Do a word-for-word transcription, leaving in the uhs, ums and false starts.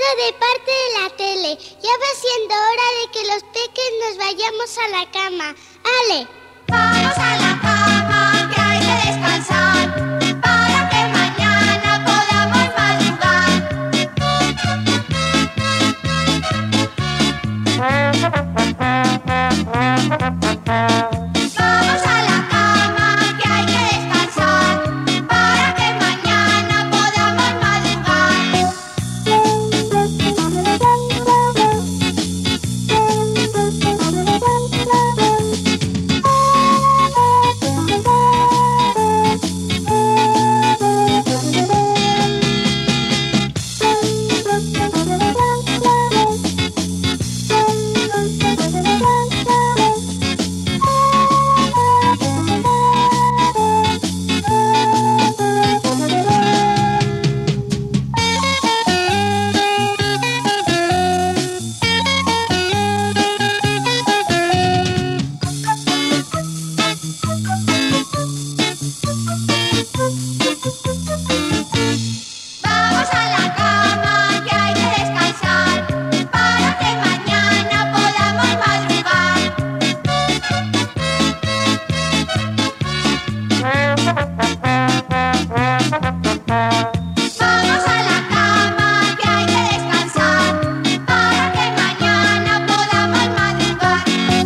Vengo de parte de la tele. Ya va siendo hora de que los peques nos vayamos a la cama. ¡Ale! ¡Vamos a